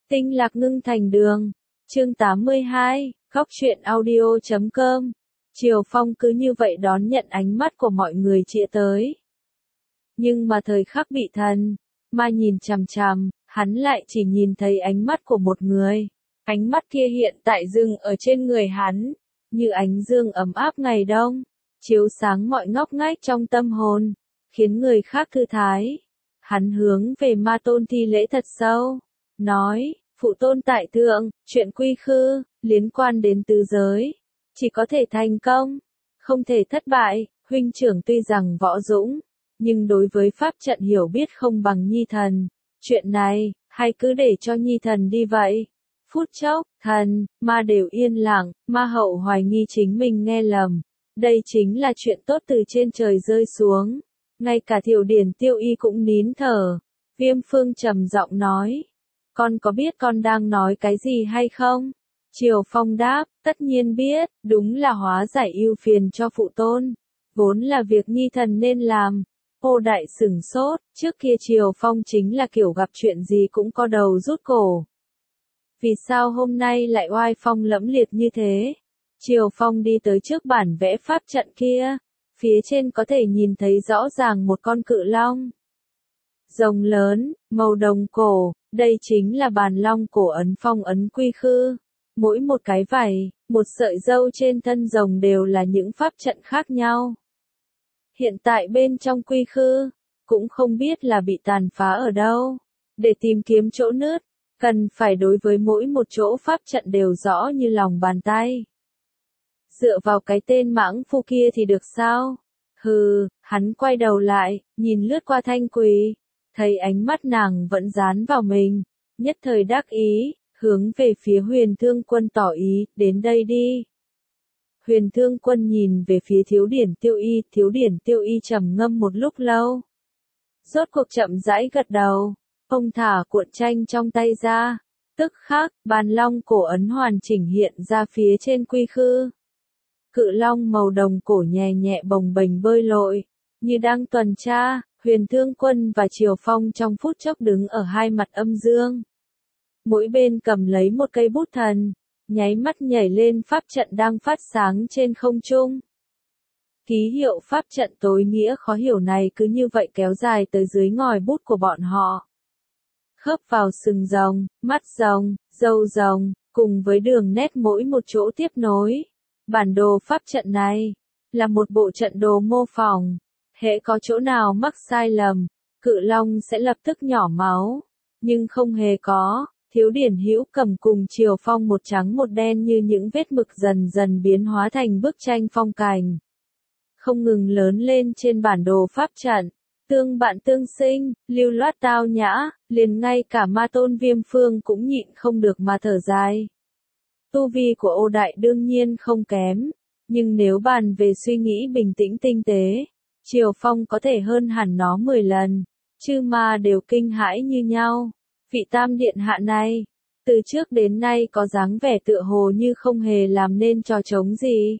Tinh lạc ngưng thành đường. Chương 82, góc truyện audio.com. Triều Phong cứ như vậy đón nhận ánh mắt của mọi người chĩa tới. Nhưng mà thời khắc bị thần ma nhìn chằm chằm, hắn lại chỉ nhìn thấy ánh mắt của một người. Ánh mắt kia hiện tại dừng ở trên người hắn, như ánh dương ấm áp ngày đông, chiếu sáng mọi ngóc ngách trong tâm hồn, khiến người khác thư thái. Hắn hướng về Ma Tôn thi lễ thật sâu, nói: Phụ tôn tại thượng, chuyện quy khư, liên quan đến tứ giới, chỉ có thể thành công, không thể thất bại. Huynh trưởng tuy rằng võ dũng, nhưng đối với pháp trận hiểu biết không bằng nhi thần. Chuyện này, hay cứ để cho nhi thần đi vậy. Phút chốc, thần, ma đều yên lặng, ma hậu hoài nghi chính mình nghe lầm. Đây chính là chuyện tốt từ trên trời rơi xuống. Ngay cả Thiểu Điển Tiêu Y cũng nín thở. Viêm Phương trầm giọng nói: Con có biết con đang nói cái gì hay không? Triều Phong đáp: Tất nhiên biết, đúng là hóa giải ưu phiền cho phụ tôn. Vốn là việc nhi thần nên làm. Ô Đại sửng sốt, trước kia Triều Phong chính là kiểu gặp chuyện gì cũng co đầu rút cổ. Vì sao hôm nay lại oai phong lẫm liệt như thế? Triều Phong đi tới trước bản vẽ pháp trận kia. Phía trên có thể nhìn thấy rõ ràng một con cự long. Rồng lớn, màu đồng cổ, đây chính là bàn long cổ ấn phong ấn quy khư. Mỗi một cái vảy, một sợi râu trên thân rồng đều là những pháp trận khác nhau. Hiện tại bên trong quy khư, cũng không biết là bị tàn phá ở đâu. Để tìm kiếm chỗ nứt, cần phải đối với mỗi một chỗ pháp trận đều rõ như lòng bàn tay. Dựa vào cái tên mãng phu kia thì được sao? Hừ, hắn quay đầu lại, nhìn lướt qua Thanh Quỳ, thấy ánh mắt nàng vẫn dán vào mình, nhất thời đắc ý, hướng về phía Huyền Thương Quân tỏ ý, đến đây đi. Huyền Thương Quân nhìn về phía Thiếu Điển Tiêu Y trầm ngâm một lúc lâu. Rốt cuộc chậm rãi gật đầu, ông thả cuộn tranh trong tay ra, tức khắc, bàn long cổ ấn hoàn chỉnh hiện ra phía trên quy khư. Cự long màu đồng cổ nhẹ nhẹ bồng bềnh bơi lội, như đang tuần tra. Huyền Thương Quân và Triều Phong trong phút chốc đứng ở hai mặt âm dương. Mỗi bên cầm lấy một cây bút thần, nháy mắt nhảy lên pháp trận đang phát sáng trên không trung. Ký hiệu pháp trận tối nghĩa khó hiểu này cứ như vậy kéo dài tới dưới ngòi bút của bọn họ. Khớp vào sừng rồng, mắt rồng, râu rồng, cùng với đường nét mỗi một chỗ tiếp nối. Bản đồ pháp trận này là một bộ trận đồ mô phỏng. Hễ có chỗ nào mắc sai lầm, cự long sẽ lập tức nhỏ máu. Nhưng không hề có, Thiếu Điển Hữu Cầm cùng Triều Phong một trắng một đen như những vết mực dần dần biến hóa thành bức tranh phong cảnh. Không ngừng lớn lên trên bản đồ pháp trận, tương bạn tương sinh, lưu loát tao nhã, liền ngay cả Ma Tôn Viêm Phương cũng nhịn không được mà thở dài. Tu vi của Ô Đại đương nhiên không kém, nhưng nếu bàn về suy nghĩ bình tĩnh tinh tế, Triều Phong có thể hơn hẳn nó 10 lần, chư ma đều kinh hãi như nhau. Vị Tam Điện Hạ này, từ trước đến nay có dáng vẻ tựa hồ như không hề làm nên trò trống gì.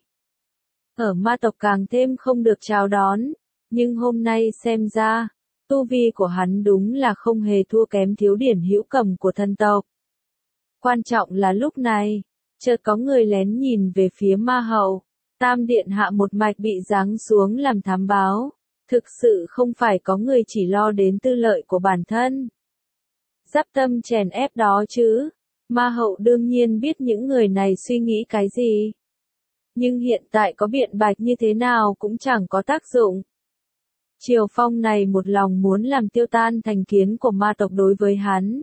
Ở ma tộc càng thêm không được chào đón, nhưng hôm nay xem ra, tu vi của hắn đúng là không hề thua kém Thiếu Điển Hữu Cầm của thân tộc. Quan trọng là lúc này, chợt có người lén nhìn về phía ma hậu. Tam Điện Hạ một mạch bị giáng xuống làm thám báo, thực sự không phải có người chỉ lo đến tư lợi của bản thân. Giáp tâm chèn ép đó chứ, ma hậu đương nhiên biết những người này suy nghĩ cái gì. Nhưng hiện tại có biện bạch như thế nào cũng chẳng có tác dụng. Triều Phong này một lòng muốn làm tiêu tan thành kiến của ma tộc đối với hắn.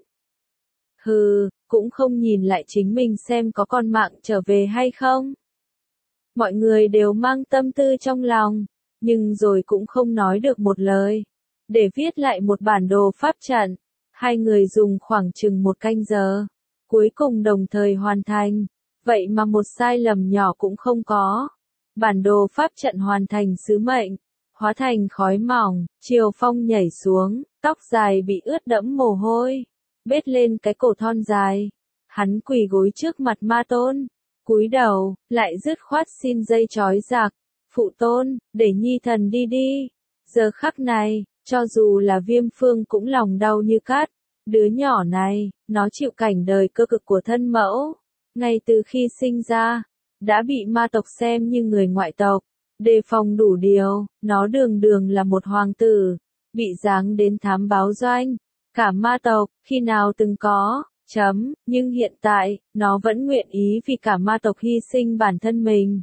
Hừ, cũng không nhìn lại chính mình xem có con mạng trở về hay không. Mọi người đều mang tâm tư trong lòng, nhưng rồi cũng không nói được một lời. Để viết lại một bản đồ pháp trận, hai người dùng khoảng chừng 1 canh giờ, cuối cùng đồng thời hoàn thành. Vậy mà một sai lầm nhỏ cũng không có. Bản đồ pháp trận hoàn thành sứ mệnh, hóa thành khói mỏng. Triều Phong nhảy xuống, tóc dài bị ướt đẫm mồ hôi, bết lên cái cổ thon dài. Hắn quỳ gối trước mặt Ma Tôn, cúi đầu, lại dứt khoát xin dây trói giặc. Phụ tôn, để nhi thần đi đi. Giờ khắc này, cho dù là Viêm Phương cũng lòng đau như cắt. Đứa nhỏ này, nó chịu cảnh đời cơ cực của thân mẫu. Ngay từ khi sinh ra, đã bị ma tộc xem như người ngoại tộc, đề phòng đủ điều, nó đường đường là một hoàng tử, bị giáng đến thám báo doanh. Cả ma tộc, khi nào từng có, nhưng hiện tại, nó vẫn nguyện ý vì cả ma tộc hy sinh bản thân mình.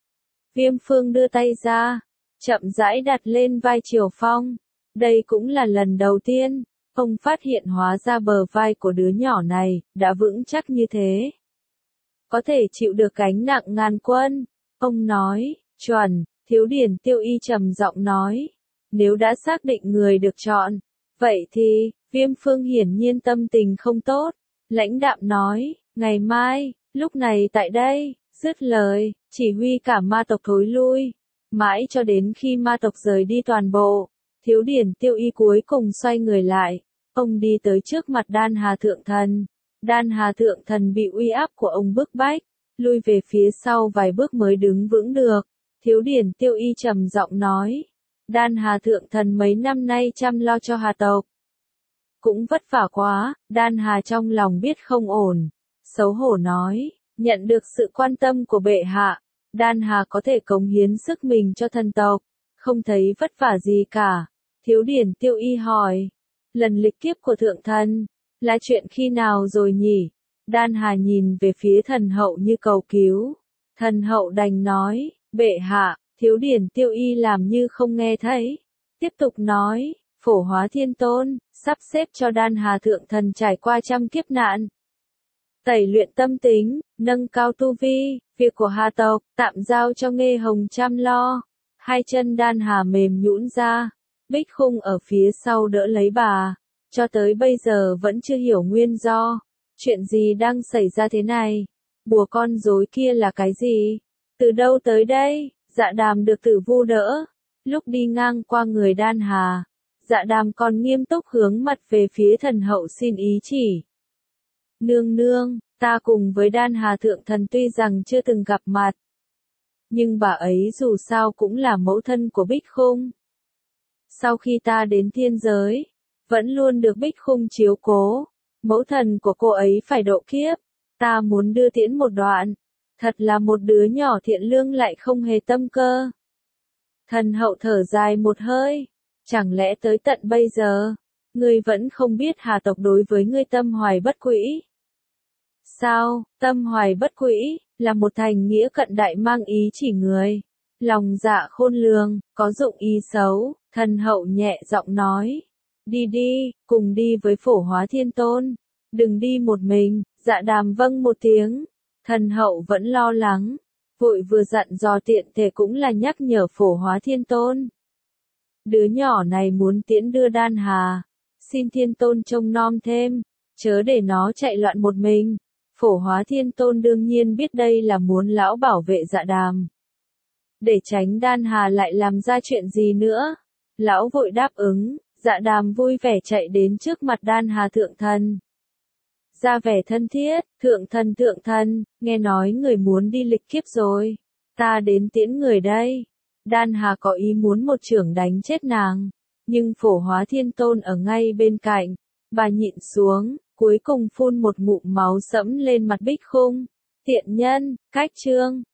Viêm Phương đưa tay ra, chậm rãi đặt lên vai Triều Phong. Đây cũng là lần đầu tiên, ông phát hiện hóa ra bờ vai của đứa nhỏ này, đã vững chắc như thế. Có thể chịu được gánh nặng ngàn quân. Ông nói, chuẩn, Thiếu Điển Tiêu Y trầm giọng nói. Nếu đã xác định người được chọn, vậy thì, Viêm Phương hiển nhiên tâm tình không tốt. Lãnh đạm nói, ngày mai, lúc này tại đây, dứt lời, chỉ huy cả ma tộc thối lui. Mãi cho đến khi ma tộc rời đi toàn bộ, Thiếu Điển Tiêu Y cuối cùng xoay người lại. Ông đi tới trước mặt Đan Hà Thượng Thần. Đan Hà Thượng Thần bị uy áp của ông bức bách, lui về phía sau vài bước mới đứng vững được. Thiếu Điển Tiêu Y trầm giọng nói, Đan Hà Thượng Thần mấy năm nay chăm lo cho Hà tộc. Cũng vất vả quá, Đan Hà trong lòng biết không ổn. Xấu hổ nói, nhận được sự quan tâm của bệ hạ, Đan Hà có thể cống hiến sức mình cho thần tộc, không thấy vất vả gì cả. Thiếu Điển Tiêu Y hỏi, lần lịch kiếp của Thượng Thần, là chuyện khi nào rồi nhỉ? Đan Hà nhìn về phía thần hậu như cầu cứu. Thần hậu đành nói, bệ hạ. Thiếu Điển Tiêu Y làm như không nghe thấy. Tiếp tục nói, Phổ Hóa Thiên Tôn, sắp xếp cho Đan Hà Thượng Thần trải qua trăm kiếp nạn. Tẩy luyện tâm tính, nâng cao tu vi, việc của Hà tộc, tạm giao cho Nghê Hồng chăm lo. Hai chân Đan Hà mềm nhũn ra, Bích Khung ở phía sau đỡ lấy bà. Cho tới bây giờ vẫn chưa hiểu nguyên do. Chuyện gì đang xảy ra thế này? Bùa con rối kia là cái gì? Từ đâu tới đây? Dạ Đàm được Tử Vu đỡ. Lúc đi ngang qua người Đan Hà, Dạ Đàm còn nghiêm túc hướng mặt về phía thần hậu xin ý chỉ. Nương nương, ta cùng với Đan Hà Thượng Thần tuy rằng chưa từng gặp mặt, nhưng bà ấy dù sao cũng là mẫu thân của Bích Khung. Sau khi ta đến thiên giới, vẫn luôn được Bích Khung chiếu cố. Mẫu thần của cô ấy phải độ kiếp, ta muốn đưa tiễn một đoạn. Thật là một đứa nhỏ thiện lương lại không hề tâm cơ. Thần hậu thở dài một hơi. Chẳng lẽ tới tận bây giờ, ngươi vẫn không biết Hà tộc đối với ngươi tâm hoài bất quỹ? Sao, tâm hoài bất quỹ, là một thành nghĩa cận đại mang ý chỉ người. Lòng dạ khôn lường, có dụng ý xấu, thần hậu nhẹ giọng nói. Đi đi, cùng đi với Phổ Hóa Thiên Tôn. Đừng đi một mình. Dạ Đàm vâng một tiếng. Thần hậu vẫn lo lắng, vội vừa dặn dò tiện thể cũng là nhắc nhở Phổ Hóa Thiên Tôn. Đứa nhỏ này muốn tiễn đưa Đan Hà, xin Thiên Tôn trông nom thêm, chớ để nó chạy loạn một mình. Phổ Hóa Thiên Tôn đương nhiên biết đây là muốn lão bảo vệ Dạ Đàm, để tránh Đan Hà lại làm ra chuyện gì nữa. Lão vội đáp ứng. Dạ Đàm vui vẻ chạy đến trước mặt Đan Hà Thượng Thần. Ra vẻ thân thiết, thượng thần, nghe nói người muốn đi lịch kiếp rồi. Ta đến tiễn người đây. Đan Hà có ý muốn một chưởng đánh chết nàng. Nhưng Phổ Hóa Thiên Tôn ở ngay bên cạnh. Bà nhịn xuống, cuối cùng phun một ngụm máu sẫm lên mặt Bích Khung. Tiện nhân, cách chương.